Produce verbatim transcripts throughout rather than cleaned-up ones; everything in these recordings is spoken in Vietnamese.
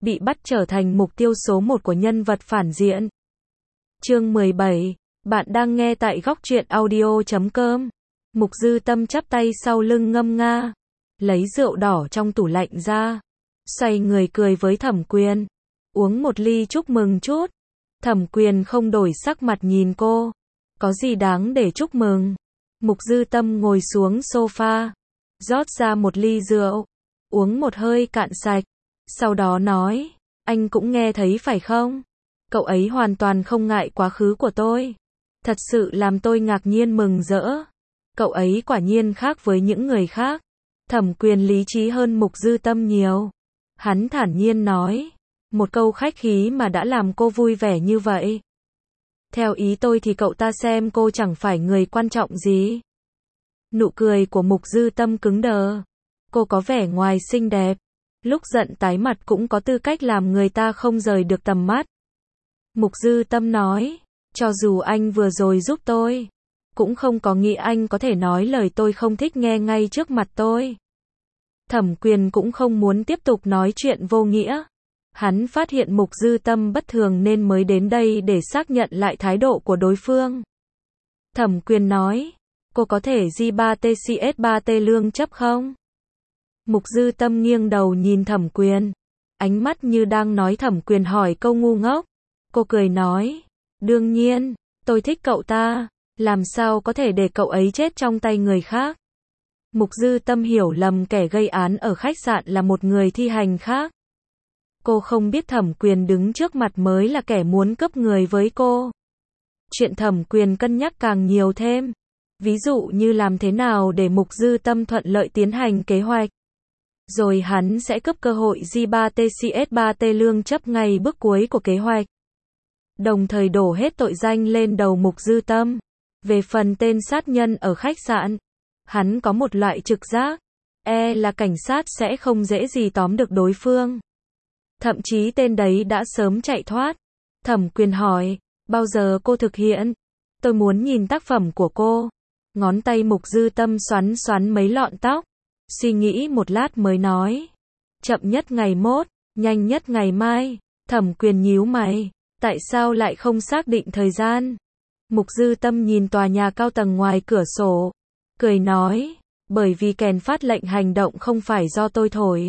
bị bắt trở thành mục tiêu số một của nhân vật phản diện. Chương mười bảy, bạn đang nghe tại góc truyện audio chấm com. Mục Dư Tâm chắp tay sau lưng ngâm nga, lấy rượu đỏ trong tủ lạnh ra, xoay người cười với Thẩm Quyền, uống một ly chúc mừng chút. Thẩm Quyền không đổi sắc mặt nhìn cô, có gì đáng để chúc mừng. Mục Dư Tâm ngồi xuống sofa, rót ra một ly rượu, uống một hơi cạn sạch, sau đó nói, anh cũng nghe thấy phải không? Cậu ấy hoàn toàn không ngại quá khứ của tôi. Thật sự làm tôi ngạc nhiên mừng rỡ. Cậu ấy quả nhiên khác với những người khác. Thẩm Quyền lý trí hơn Mục Dư Tâm nhiều. Hắn thản nhiên nói, một câu khách khí mà đã làm cô vui vẻ như vậy. Theo ý tôi thì cậu ta xem cô chẳng phải người quan trọng gì. Nụ cười của Mục Dư Tâm cứng đờ. Cô có vẻ ngoài xinh đẹp, lúc giận tái mặt cũng có tư cách làm người ta không rời được tầm mắt. Mục Dư Tâm nói, cho dù anh vừa rồi giúp tôi, cũng không có nghĩ anh có thể nói lời tôi không thích nghe ngay trước mặt tôi. Thẩm Quyền cũng không muốn tiếp tục nói chuyện vô nghĩa. Hắn phát hiện Mục Dư Tâm bất thường nên mới đến đây để xác nhận lại thái độ của đối phương. Thẩm Quyền nói, cô có thể G ba T C S ba T lương chấp không? Mục Dư Tâm nghiêng đầu nhìn Thẩm Quyền, ánh mắt như đang nói Thẩm Quyền hỏi câu ngu ngốc. Cô cười nói, đương nhiên, tôi thích cậu ta, làm sao có thể để cậu ấy chết trong tay người khác. Mục Dư Tâm hiểu lầm kẻ gây án ở khách sạn là một người thi hành khác. Cô không biết Thẩm Quyền đứng trước mặt mới là kẻ muốn cướp người với cô. Chuyện Thẩm Quyền cân nhắc càng nhiều thêm. Ví dụ như làm thế nào để Mục Dư Tâm thuận lợi tiến hành kế hoạch. Rồi hắn sẽ cướp cơ hội G ba T C S ba T lương chấp ngay bước cuối của kế hoạch. Đồng thời đổ hết tội danh lên đầu Mục Dư Tâm. Về phần tên sát nhân ở khách sạn, hắn có một loại trực giác, e là cảnh sát sẽ không dễ gì tóm được đối phương. Thậm chí tên đấy đã sớm chạy thoát. Thẩm Quyền hỏi, bao giờ cô thực hiện? Tôi muốn nhìn tác phẩm của cô. Ngón tay Mục Dư Tâm xoắn xoắn mấy lọn tóc, suy nghĩ một lát mới nói, chậm nhất ngày mốt, nhanh nhất ngày mai. Thẩm Quyền nhíu mày, tại sao lại không xác định thời gian? Mục Dư Tâm nhìn tòa nhà cao tầng ngoài cửa sổ, cười nói, bởi vì kèn phát lệnh hành động không phải do tôi thổi.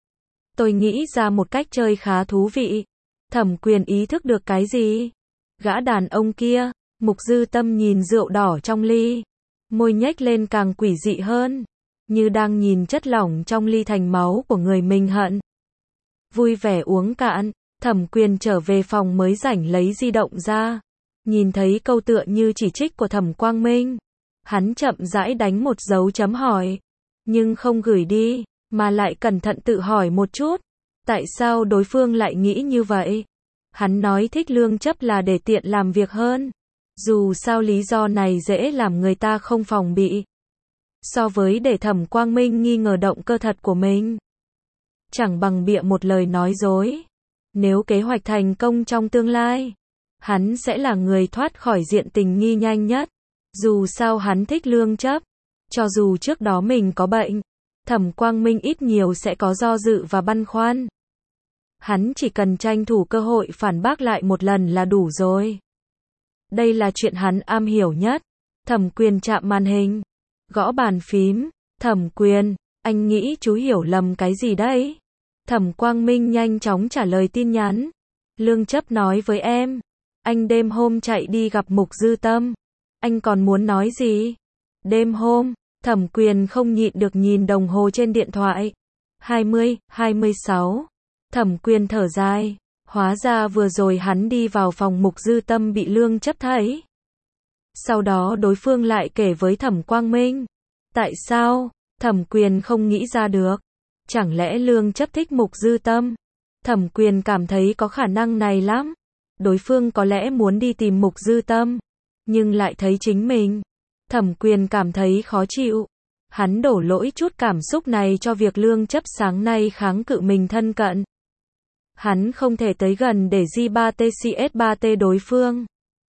Tôi nghĩ ra một cách chơi khá thú vị. Thẩm Quyền ý thức được cái gì? Gã đàn ông kia. Mục Dư Tâm nhìn rượu đỏ trong ly, môi nhếch lên càng quỷ dị hơn, như đang nhìn chất lỏng trong ly thành máu của người mình hận. Vui vẻ uống cạn, Thẩm Quyền trở về phòng mới rảnh lấy di động ra, nhìn thấy câu tựa như chỉ trích của Thẩm Quang Minh. Hắn chậm rãi đánh một dấu chấm hỏi, nhưng không gửi đi, mà lại cẩn thận tự hỏi một chút, tại sao đối phương lại nghĩ như vậy? Hắn nói thích lương chấp là để tiện làm việc hơn. Dù sao lý do này dễ làm người ta không phòng bị, so với để Thẩm Quang Minh nghi ngờ động cơ thật của mình. Chẳng bằng bịa một lời nói dối. Nếu kế hoạch thành công trong tương lai, hắn sẽ là người thoát khỏi diện tình nghi nhanh nhất. Dù sao hắn thích lương chấp. Cho dù trước đó mình có bệnh, Thẩm Quang Minh ít nhiều sẽ có do dự và băn khoăn. Hắn chỉ cần tranh thủ cơ hội phản bác lại một lần là đủ rồi. Đây là chuyện hắn am hiểu nhất. Thẩm Quyền chạm màn hình, gõ bàn phím. Thẩm Quyền, anh nghĩ chú hiểu lầm cái gì đấy? Thẩm Quang Minh nhanh chóng trả lời tin nhắn. Lương chấp nói với em, anh đêm hôm chạy đi gặp Mục Dư Tâm. Anh còn muốn nói gì? Đêm hôm, Thẩm Quyền không nhịn được nhìn đồng hồ trên điện thoại. hai mươi, hai mươi sáu. Thẩm Quyền thở dài. Hóa ra vừa rồi hắn đi vào phòng Mục Dư Tâm bị lương chấp thấy. Sau đó đối phương lại kể với Thẩm Quang Minh. Tại sao? Thẩm Quyền không nghĩ ra được. Chẳng lẽ lương chấp thích Mục Dư Tâm? Thẩm Quyền cảm thấy có khả năng này lắm. Đối phương có lẽ muốn đi tìm Mục Dư Tâm, nhưng lại thấy chính mình. Thẩm Quyền cảm thấy khó chịu. Hắn đổ lỗi chút cảm xúc này cho việc lương chấp sáng nay kháng cự mình thân cận. Hắn không thể tới gần để G ba T C S ba T đối phương.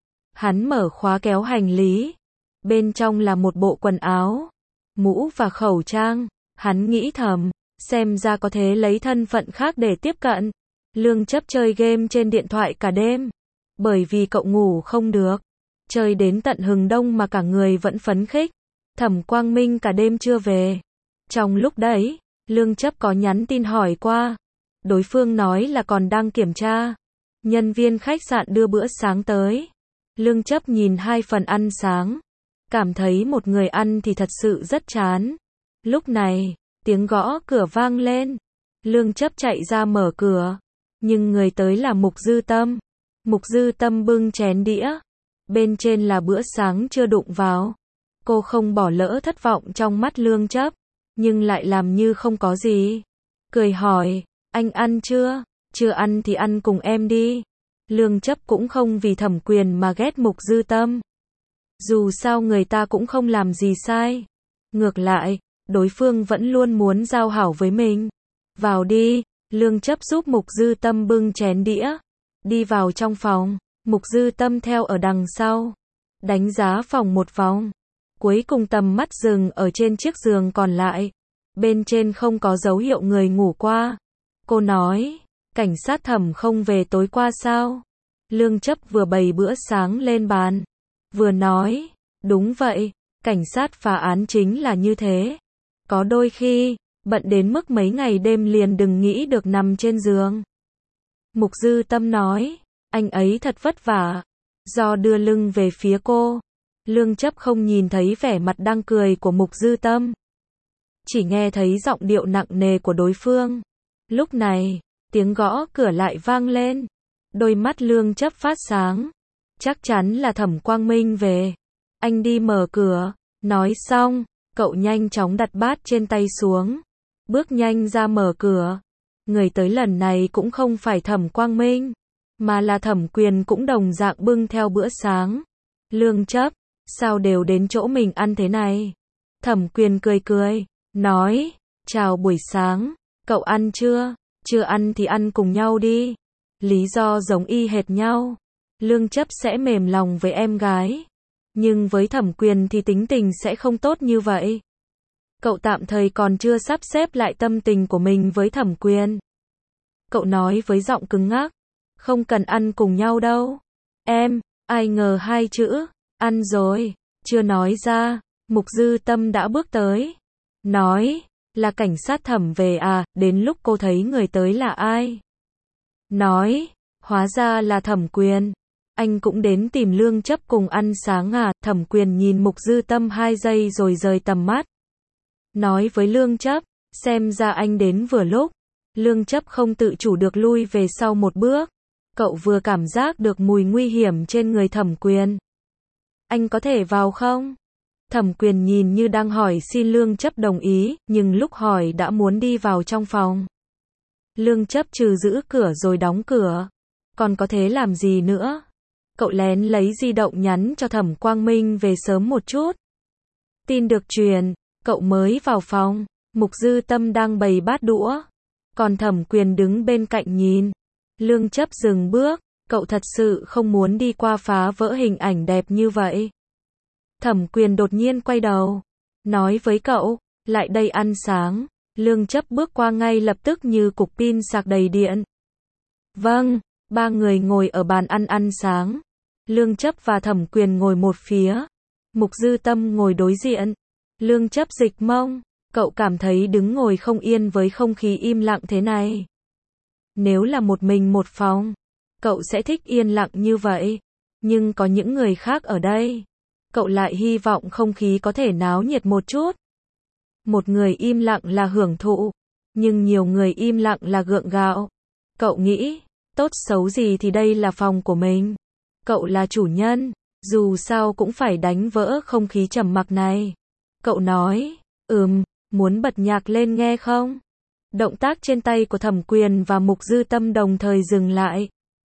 Hắn mở khóa kéo hành lý. Bên trong là một bộ quần áo, mũ và khẩu trang. Hắn nghĩ thầm, xem ra có thể lấy thân phận khác để tiếp cận. Lương Chấp chơi game trên điện thoại cả đêm. Bởi vì cậu ngủ không được. Chơi đến tận hừng đông mà cả người vẫn phấn khích. Thẩm Quang Minh cả đêm chưa về. Trong lúc đấy, Lương Chấp có nhắn tin hỏi qua. Đối phương nói là còn đang kiểm tra. Nhân viên khách sạn đưa bữa sáng tới. Lương Chấp nhìn hai phần ăn sáng. Cảm thấy một người ăn thì thật sự rất chán. Lúc này, tiếng gõ cửa vang lên. Lương Chấp chạy ra mở cửa. Nhưng người tới là Mục Dư Tâm. Mục Dư Tâm bưng chén đĩa. Bên trên là bữa sáng chưa đụng vào. Cô không bỏ lỡ thất vọng trong mắt Lương Chấp. Nhưng lại làm như không có gì. Cười hỏi, anh ăn chưa? Chưa ăn thì ăn cùng em đi. Lương Chấp cũng không vì Thẩm Quyền mà ghét Mục Dư Tâm. Dù sao người ta cũng không làm gì sai. Ngược lại, đối phương vẫn luôn muốn giao hảo với mình. Vào đi, Lương Chấp giúp Mục Dư Tâm bưng chén đĩa. Đi vào trong phòng, Mục Dư Tâm theo ở đằng sau. Đánh giá phòng một vòng. Cuối cùng tầm mắt dừng ở trên chiếc giường còn lại. Bên trên không có dấu hiệu người ngủ qua. Cô nói, cảnh sát Thẩm không về tối qua sao? Lương Chấp vừa bày bữa sáng lên bàn. Vừa nói, đúng vậy, cảnh sát phá án chính là như thế. Có đôi khi, bận đến mức mấy ngày đêm liền đừng nghĩ được nằm trên giường. Mục Dư Tâm nói, anh ấy thật vất vả. Do đưa lưng về phía cô, Lương Chấp không nhìn thấy vẻ mặt đang cười của Mục Dư Tâm. Chỉ nghe thấy giọng điệu nặng nề của đối phương. Lúc này, tiếng gõ cửa lại vang lên. Đôi mắt Lương Chấp phát sáng. Chắc chắn là Thẩm Quang Minh về. Anh đi mở cửa. Nói xong, cậu nhanh chóng đặt bát trên tay xuống. Bước nhanh ra mở cửa. Người tới lần này cũng không phải Thẩm Quang Minh, mà là Thẩm Quyền cũng đồng dạng bưng theo bữa sáng. Lương Chấp, sao đều đến chỗ mình ăn thế này? Thẩm Quyền cười cười, nói, chào buổi sáng, cậu ăn chưa? Chưa ăn thì ăn cùng nhau đi. Lý do giống y hệt nhau. Lương Chấp sẽ mềm lòng với em gái. Nhưng với Thẩm Quyền thì tính tình sẽ không tốt như vậy. Cậu tạm thời còn chưa sắp xếp lại tâm tình của mình với Thẩm Quyền. Cậu nói với giọng cứng ngắc, không cần ăn cùng nhau đâu. Em, ai ngờ hai chữ, ăn rồi, chưa nói ra, Mục Dư Tâm đã bước tới. Nói, là cảnh sát Thẩm về à, đến lúc cô thấy người tới là ai? Nói, hóa ra là Thẩm Quyền. Anh cũng đến tìm Lương Chấp cùng ăn sáng à? Thẩm Quyền nhìn Mục Dư Tâm hai giây rồi rời tầm mắt. Nói với Lương Chấp, xem ra anh đến vừa lúc. Lương Chấp không tự chủ được lui về sau một bước. Cậu vừa cảm giác được mùi nguy hiểm trên người Thẩm Quyền. Anh có thể vào không? Thẩm Quyền nhìn như đang hỏi xin Lương Chấp đồng ý, nhưng lúc hỏi đã muốn đi vào trong phòng. Lương Chấp trừ giữ cửa rồi đóng cửa. Còn có thể làm gì nữa? Cậu lén lấy di động nhắn cho Thẩm Quang Minh về sớm một chút. Tin được truyền, cậu mới vào phòng. Mục Dư Tâm đang bày bát đũa. Còn Thẩm Quyền đứng bên cạnh nhìn. Lương Chấp dừng bước. Cậu thật sự không muốn đi qua phá vỡ hình ảnh đẹp như vậy. Thẩm Quyền đột nhiên quay đầu. Nói với cậu, lại đây ăn sáng. Lương Chấp bước qua ngay lập tức như cục pin sạc đầy điện. Vâng, ba người ngồi ở bàn ăn ăn sáng. Lương Chấp và Thẩm Quyền ngồi một phía. Mục Dư Tâm ngồi đối diện. Lương Chấp dịch mông. Cậu cảm thấy đứng ngồi không yên với không khí im lặng thế này. Nếu là một mình một phòng, cậu sẽ thích yên lặng như vậy. Nhưng có những người khác ở đây. Cậu lại hy vọng không khí có thể náo nhiệt một chút. Một người im lặng là hưởng thụ. Nhưng nhiều người im lặng là gượng gạo. Cậu nghĩ, tốt xấu gì thì đây là phòng của mình. Cậu là chủ nhân, dù sao cũng phải đánh vỡ không khí trầm mặc này. Cậu nói, ừm, muốn bật nhạc lên nghe không? Động tác trên tay của Thẩm Quyền và Mục Dư Tâm đồng thời dừng lại.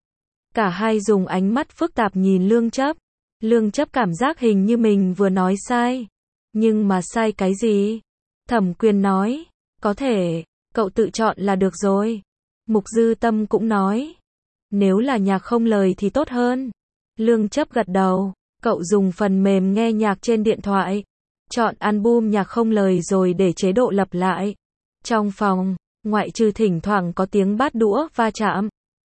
Cả hai dùng ánh mắt phức tạp nhìn Lương Chấp. Lương Chấp cảm giác hình như mình vừa nói sai. Nhưng mà sai cái gì? Thẩm Quyền nói, có thể, cậu tự chọn là được rồi. Mục Dư Tâm cũng nói, nếu là nhạc không lời thì tốt hơn. Lương Chấp gật đầu, cậu dùng phần mềm nghe nhạc trên điện thoại. Chọn album nhạc không lời rồi để chế độ lặp lại. Trong phòng, ngoại trừ thỉnh thoảng có tiếng bát đũa va chạm,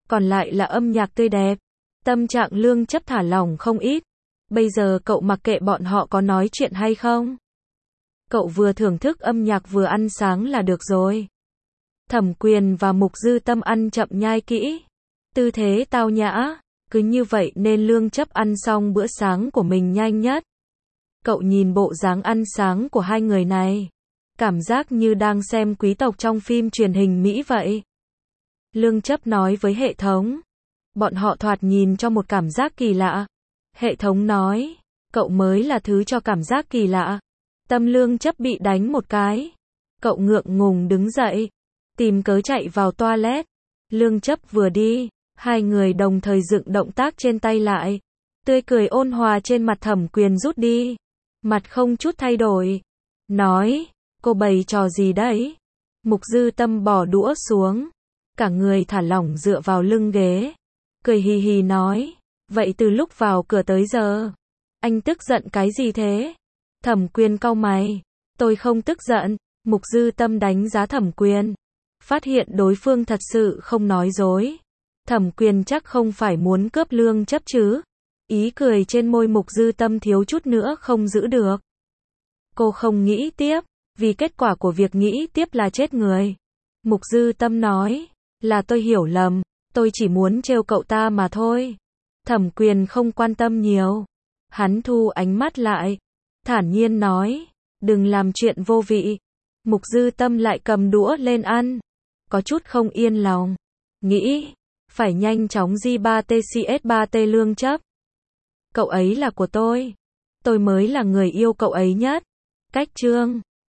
còn lại là âm nhạc tươi đẹp. Tâm trạng Lương Chấp thả lỏng không ít. Bây giờ cậu mặc kệ bọn họ có nói chuyện hay không. Cậu vừa thưởng thức âm nhạc vừa ăn sáng là được rồi. Thẩm Quyền và Mục Dư Tâm ăn chậm nhai kỹ. Tư thế tao nhã. Cứ như vậy nên Lương Chấp ăn xong bữa sáng của mình nhanh nhất. Cậu nhìn bộ dáng ăn sáng của hai người này. Cảm giác như đang xem quý tộc trong phim truyền hình Mỹ vậy. Lương Chấp nói với hệ thống. Bọn họ thoạt nhìn cho một cảm giác kỳ lạ. Hệ thống nói. Cậu mới là thứ cho cảm giác kỳ lạ. Tâm Lương Chấp bị đánh một cái. Cậu ngượng ngùng đứng dậy. Tìm cớ chạy vào toilet. Lương Chấp vừa đi. Hai người đồng thời dựng động tác trên tay lại. Tươi cười ôn hòa trên mặt Thẩm Quyền rút đi. Mặt không chút thay đổi. Nói. Cô bày trò gì đấy? Mục Dư Tâm bỏ đũa xuống. Cả người thả lỏng dựa vào lưng ghế. Cười hì hì nói. Vậy từ lúc vào cửa tới giờ. Anh tức giận cái gì thế? Thẩm Quyền cau mày. Tôi không tức giận. Mục Dư Tâm đánh giá Thẩm Quyền. Phát hiện đối phương thật sự không nói dối. Thẩm Quyền chắc không phải muốn cướp Lương Chấp chứ. Ý cười trên môi Mục Dư Tâm thiếu chút nữa không giữ được. Cô không nghĩ tiếp. Vì kết quả của việc nghĩ tiếp là chết người. Mục Dư Tâm nói. Là tôi hiểu lầm. Tôi chỉ muốn trêu cậu ta mà thôi. Thẩm Quyền không quan tâm nhiều. Hắn thu ánh mắt lại. Thản nhiên nói. Đừng làm chuyện vô vị. Mục Dư Tâm lại cầm đũa lên ăn. Có chút không yên lòng. Nghĩ. Phải nhanh chóng G ba T C S ba T Lương Chấp. Cậu ấy là của tôi. Tôi mới là người yêu cậu ấy nhất. Cách chương.